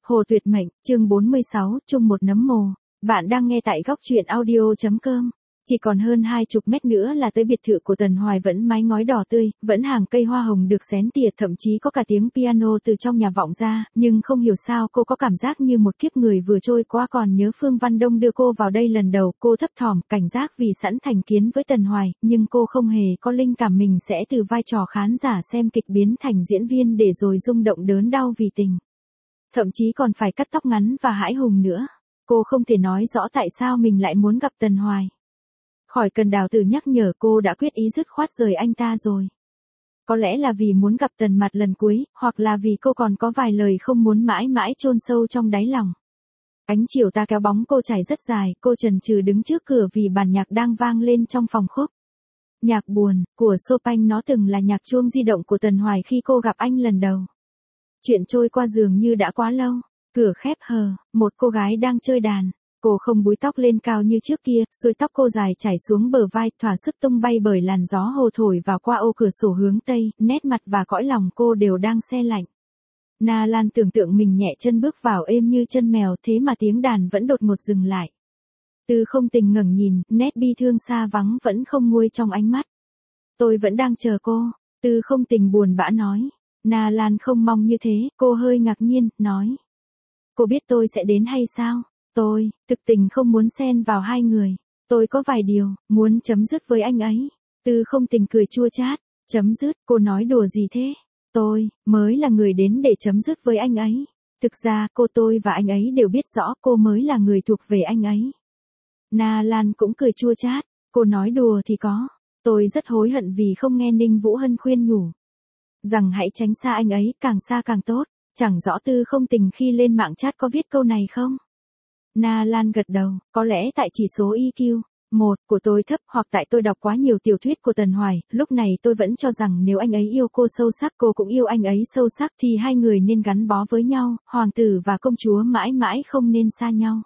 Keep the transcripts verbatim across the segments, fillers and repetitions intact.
Hồ Tuyệt Mệnh, chương bốn mươi sáu, chung một nấm mồ. Bạn đang nghe tại góc truyện audio.com. Chỉ còn hơn hai chục mét nữa là tới biệt thự của Tần Hoài, vẫn mái ngói đỏ tươi, vẫn hàng cây hoa hồng được xén tỉa, thậm chí có cả tiếng piano từ trong nhà vọng ra, nhưng không hiểu sao cô có cảm giác như một kiếp người vừa trôi qua. Còn nhớ Phương Văn Đông đưa cô vào đây lần đầu, cô thấp thỏm, cảnh giác vì sẵn thành kiến với Tần Hoài, nhưng cô không hề có linh cảm mình sẽ từ vai trò khán giả xem kịch biến thành diễn viên để rồi rung động đớn đau vì tình. Thậm chí còn phải cắt tóc ngắn và hãi hùng nữa. Cô không thể nói rõ tại sao mình lại muốn gặp Tần Hoài. Khỏi cần Đào Tử nhắc nhở, cô đã quyết ý dứt khoát rời anh ta rồi. Có lẽ là vì muốn gặp Tần mặt lần cuối, hoặc là vì cô còn có vài lời không muốn mãi mãi chôn sâu trong đáy lòng. Ánh chiều ta kéo bóng cô trải rất dài, cô chần chừ đứng trước cửa vì bản nhạc đang vang lên trong phòng khúc. Nhạc buồn, của Chopin, nó từng là nhạc chuông di động của Tần Hoài khi cô gặp anh lần đầu. Chuyện trôi qua dường như đã quá lâu, cửa khép hờ, một cô gái đang chơi đàn. Cô không búi tóc lên cao như trước kia, xuôi tóc cô dài chảy xuống bờ vai, thỏa sức tung bay bởi làn gió hồ thổi vào qua ô cửa sổ hướng tây, nét mặt và cõi lòng cô đều đang se lạnh. Na Lan tưởng tượng mình nhẹ chân bước vào êm như chân mèo, thế mà tiếng đàn vẫn đột ngột dừng lại. Tư Không Tình ngẩng nhìn, nét bi thương xa vắng vẫn không nguôi trong ánh mắt. Tôi vẫn đang chờ cô, Tư Không Tình buồn bã nói. Na Lan không mong như thế, cô hơi ngạc nhiên, nói. Cô biết tôi sẽ đến hay sao? Tôi, thực tình không muốn xen vào hai người. Tôi có vài điều, muốn chấm dứt với anh ấy. Tư Không Tình cười chua chát. Chấm dứt, cô nói đùa gì thế? Tôi, mới là người đến để chấm dứt với anh ấy. Thực ra, cô tôi và anh ấy đều biết rõ cô mới là người thuộc về anh ấy. Na Lan cũng cười chua chát. Cô nói đùa thì có. Tôi rất hối hận vì không nghe Ninh Vũ Hân khuyên nhủ. Rằng hãy tránh xa anh ấy, càng xa càng tốt. Chẳng rõ Tư Không Tình khi lên mạng chat có viết câu này không? Na Lan gật đầu, có lẽ tại chỉ số i kiu một của tôi thấp, hoặc tại tôi đọc quá nhiều tiểu thuyết của Tần Hoài. Lúc này tôi vẫn cho rằng nếu anh ấy yêu cô sâu sắc, cô cũng yêu anh ấy sâu sắc, thì hai người nên gắn bó với nhau, hoàng tử và công chúa mãi mãi không nên xa nhau.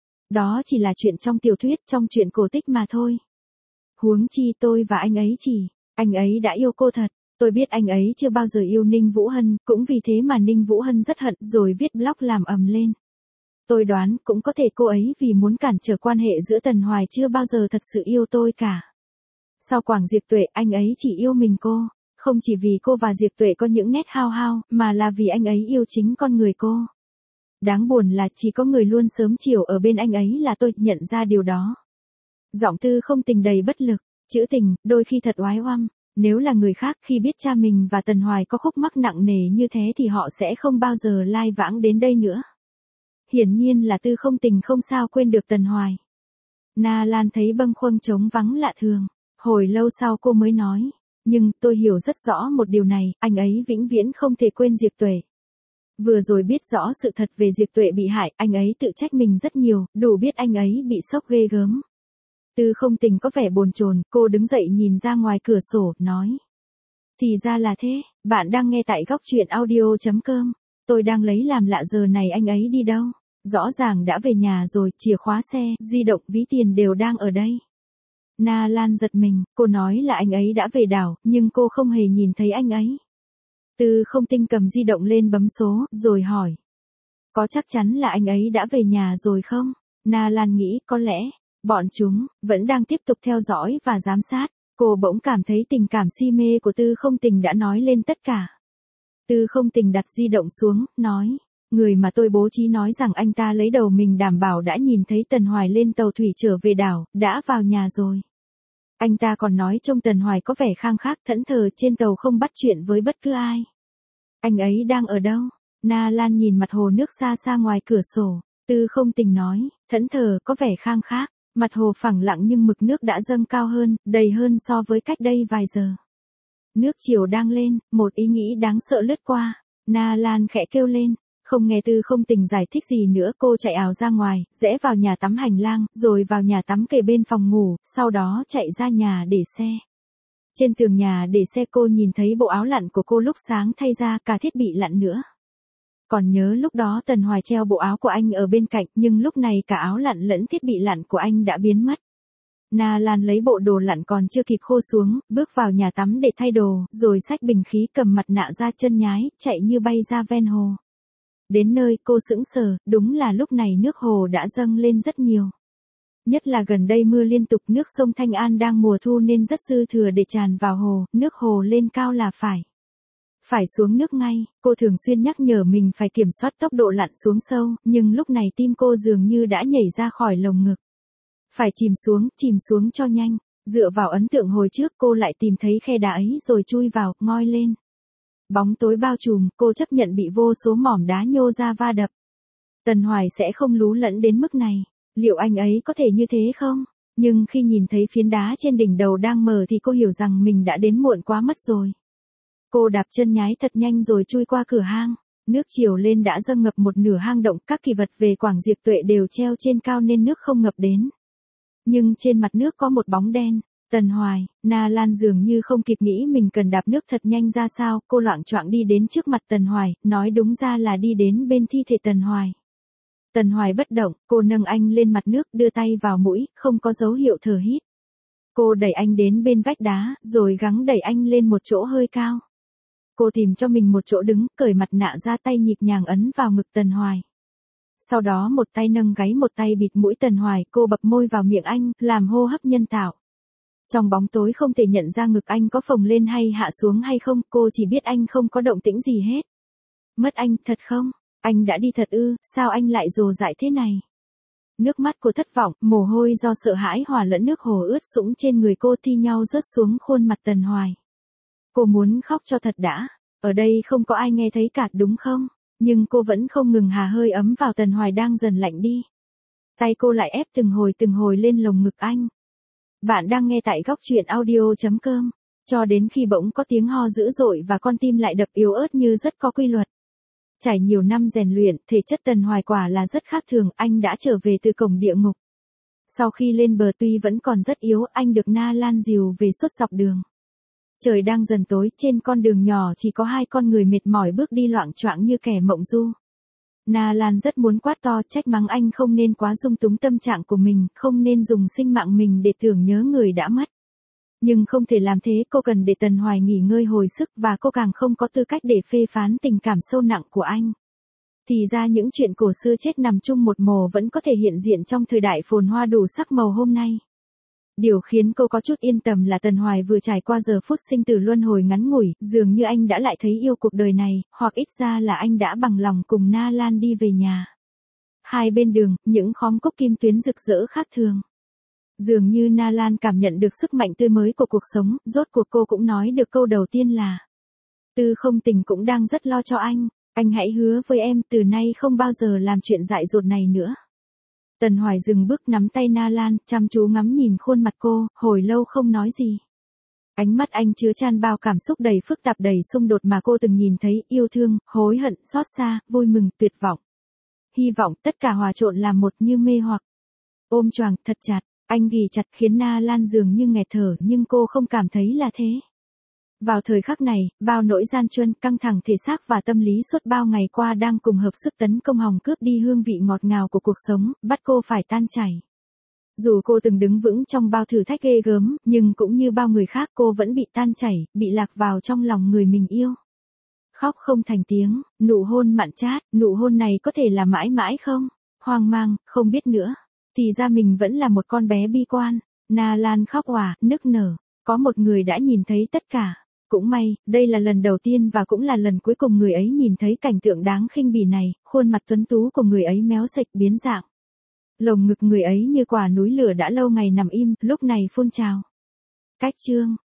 Đó chỉ là chuyện trong tiểu thuyết, trong chuyện cổ tích mà thôi. Huống chi tôi và anh ấy chỉ, anh ấy đã yêu cô thật. Tôi biết anh ấy chưa bao giờ yêu Ninh Vũ Hân, cũng vì thế mà Ninh Vũ Hân rất hận, rồi viết blog làm ầm lên. Tôi đoán cũng có thể cô ấy vì muốn cản trở quan hệ giữa Tần Hoài chưa bao giờ thật sự yêu tôi cả. Sau Quảng Diệp Tuệ, anh ấy chỉ yêu mình cô, không chỉ vì cô và Diệp Tuệ có những nét hao hao, mà là vì anh ấy yêu chính con người cô. Đáng buồn là chỉ có người luôn sớm chiều ở bên anh ấy là tôi nhận ra điều đó. Giọng Tư Không Tình đầy bất lực, chữ tình, đôi khi thật oái oăm. Nếu là người khác khi biết cha mình và Tần Hoài có khúc mắc nặng nề như thế thì họ sẽ không bao giờ lai vãng đến đây nữa. Hiển nhiên là Tư Không Tình không sao quên được Tần Hoài. Na Lan thấy bâng khuâng trống vắng lạ thường. Hồi lâu sau cô mới nói. Nhưng tôi hiểu rất rõ một điều này, anh ấy vĩnh viễn không thể quên Diệp Tuệ. Vừa rồi biết rõ sự thật về Diệp Tuệ bị hại, anh ấy tự trách mình rất nhiều, đủ biết anh ấy bị sốc ghê gớm. Tư Không Tình có vẻ bồn chồn, cô đứng dậy nhìn ra ngoài cửa sổ, nói. Thì ra là thế, bạn đang nghe tại góc truyện audio.com. Tôi đang lấy làm lạ giờ này anh ấy đi đâu. Rõ ràng đã về nhà rồi, chìa khóa xe, di động, ví tiền đều đang ở đây. Na Lan giật mình, cô nói là anh ấy đã về đảo, nhưng cô không hề nhìn thấy anh ấy. Tư Không Tình cầm di động lên bấm số, rồi hỏi. Có chắc chắn là anh ấy đã về nhà rồi không? Na Lan nghĩ, có lẽ. Bọn chúng vẫn đang tiếp tục theo dõi và giám sát. Cô bỗng cảm thấy tình cảm si mê của Tư Không Tình đã nói lên tất cả. Tư Không Tình đặt di động xuống, nói. Người mà tôi bố trí nói rằng anh ta lấy đầu mình đảm bảo đã nhìn thấy Tần Hoài lên tàu thủy trở về đảo, đã vào nhà rồi. Anh ta còn nói trông Tần Hoài có vẻ khang khác, thẫn thờ trên tàu, không bắt chuyện với bất cứ ai. Anh ấy đang ở đâu? Na Lan nhìn mặt hồ nước xa xa ngoài cửa sổ. Tư Không Tình nói, thẫn thờ, có vẻ khang khác. Mặt hồ phẳng lặng nhưng mực nước đã dâng cao hơn, đầy hơn so với cách đây vài giờ. Nước chiều đang lên, một ý nghĩ đáng sợ lướt qua. Na Lan khẽ kêu lên, không nghe Tư Không Tình giải thích gì nữa, cô chạy ào ra ngoài, rẽ vào nhà tắm hành lang, rồi vào nhà tắm kề bên phòng ngủ, sau đó chạy ra nhà để xe. Trên tường nhà để xe cô nhìn thấy bộ áo lặn của cô lúc sáng thay ra, cả thiết bị lặn nữa. Còn nhớ lúc đó Tần Hoài treo bộ áo của anh ở bên cạnh, nhưng lúc này cả áo lặn lẫn thiết bị lặn của anh đã biến mất. Na Lan lấy bộ đồ lặn còn chưa kịp khô xuống, bước vào nhà tắm để thay đồ, rồi xách bình khí, cầm mặt nạ ra, chân nhái, chạy như bay ra ven hồ. Đến nơi cô sững sờ, đúng là lúc này nước hồ đã dâng lên rất nhiều. Nhất là gần đây mưa liên tục, nước sông Thanh An đang mùa thu nên rất dư thừa để tràn vào hồ, nước hồ lên cao là phải. Phải xuống nước ngay, cô thường xuyên nhắc nhở mình phải kiểm soát tốc độ lặn xuống sâu, nhưng lúc này tim cô dường như đã nhảy ra khỏi lồng ngực. Phải chìm xuống, chìm xuống cho nhanh. Dựa vào ấn tượng hồi trước cô lại tìm thấy khe đá ấy rồi chui vào, ngoi lên. Bóng tối bao trùm, cô chấp nhận bị vô số mỏm đá nhô ra va đập. Tần Hoài sẽ không lú lẫn đến mức này. Liệu anh ấy có thể như thế không? Nhưng khi nhìn thấy phiến đá trên đỉnh đầu đang mờ thì cô hiểu rằng mình đã đến muộn quá mất rồi. Cô đạp chân nhái thật nhanh rồi chui qua cửa hang. Nước chiều lên đã dâng ngập một nửa hang động, các kỳ vật về Quảng Diệp Tuệ đều treo trên cao nên nước không ngập đến. Nhưng trên mặt nước có một bóng đen. Tần Hoài, Na Lan dường như không kịp nghĩ mình cần đạp nước thật nhanh ra sao, cô loạng choạng đi đến trước mặt Tần Hoài, nói đúng ra là đi đến bên thi thể Tần Hoài. Tần Hoài bất động, cô nâng anh lên mặt nước, đưa tay vào mũi, không có dấu hiệu thở hít. Cô đẩy anh đến bên vách đá, rồi gắng đẩy anh lên một chỗ hơi cao. Cô tìm cho mình một chỗ đứng, cởi mặt nạ ra, tay nhịp nhàng ấn vào ngực Tần Hoài. Sau đó một tay nâng gáy, một tay bịt mũi Tần Hoài, cô bập môi vào miệng anh, làm hô hấp nhân tạo. Trong bóng tối không thể nhận ra ngực anh có phồng lên hay hạ xuống hay không, cô chỉ biết anh không có động tĩnh gì hết. Mất anh, thật không? Anh đã đi thật ư, sao anh lại dồ dại thế này? Nước mắt cô thất vọng, mồ hôi do sợ hãi hòa lẫn nước hồ ướt sũng trên người cô thi nhau rớt xuống khuôn mặt Tần Hoài. Cô muốn khóc cho thật đã, ở đây không có ai nghe thấy cả đúng không? Nhưng cô vẫn không ngừng hà hơi ấm vào Tần Hoài đang dần lạnh đi. Tay cô lại ép từng hồi từng hồi lên lồng ngực anh. Bạn đang nghe tại góc truyện audio chấm com, cho đến khi bỗng có tiếng ho dữ dội và con tim lại đập yếu ớt như rất có quy luật. Trải nhiều năm rèn luyện, thể chất Tần Hoài quả là rất khác thường, anh đã trở về từ cổng địa ngục. Sau khi lên bờ tuy vẫn còn rất yếu, anh được Na Lan dìu về suốt dọc đường. Trời đang dần tối, trên con đường nhỏ chỉ có hai con người mệt mỏi bước đi loạng choạng như kẻ mộng du. Na Lan rất muốn quát to trách mắng anh không nên quá dung túng tâm trạng của mình, không nên dùng sinh mạng mình để tưởng nhớ người đã mất. Nhưng không thể làm thế, cô cần để Tần Hoài nghỉ ngơi hồi sức và cô càng không có tư cách để phê phán tình cảm sâu nặng của anh. Thì ra những chuyện cổ xưa chết nằm chung một mồ vẫn có thể hiện diện trong thời đại phồn hoa đủ sắc màu hôm nay. Điều khiến cô có chút yên tâm là Tần Hoài vừa trải qua giờ phút sinh tử luân hồi ngắn ngủi, dường như anh đã lại thấy yêu cuộc đời này, hoặc ít ra là anh đã bằng lòng cùng Na Lan đi về nhà. Hai bên đường, những khóm cúc kim tuyến rực rỡ khác thường. Dường như Na Lan cảm nhận được sức mạnh tươi mới của cuộc sống, rốt cuộc cô cũng nói được câu đầu tiên là: Tư không tình cũng đang rất lo cho anh, anh hãy hứa với em từ nay không bao giờ làm chuyện dại dột này nữa. Tần Hoài dừng bước nắm tay Na Lan, chăm chú ngắm nhìn khuôn mặt cô, hồi lâu không nói gì. Ánh mắt anh chứa chan bao cảm xúc đầy phức tạp, đầy xung đột mà cô từng nhìn thấy, yêu thương, hối hận, xót xa, vui mừng, tuyệt vọng. Hy vọng, tất cả hòa trộn làm một như mê hoặc. Ôm choàng thật chặt, anh ghì chặt khiến Na Lan dường như nghẹt thở, nhưng cô không cảm thấy là thế. Vào thời khắc này, bao nỗi gian truân, căng thẳng thể xác và tâm lý suốt bao ngày qua đang cùng hợp sức tấn công hòng cướp đi hương vị ngọt ngào của cuộc sống, bắt cô phải tan chảy. Dù cô từng đứng vững trong bao thử thách ghê gớm, nhưng cũng như bao người khác cô vẫn bị tan chảy, bị lạc vào trong lòng người mình yêu. Khóc không thành tiếng, nụ hôn mặn chát, nụ hôn này có thể là mãi mãi không? Hoang mang, không biết nữa. Thì ra mình vẫn là một con bé bi quan. Na Lan khóc òa, nức nở. Có một người đã nhìn thấy tất cả. Cũng may, đây là lần đầu tiên và cũng là lần cuối cùng người ấy nhìn thấy cảnh tượng đáng khinh bỉ này, khuôn mặt tuấn tú của người ấy méo sệch biến dạng. Lồng ngực người ấy như quả núi lửa đã lâu ngày nằm im, lúc này phun trào. Cách chương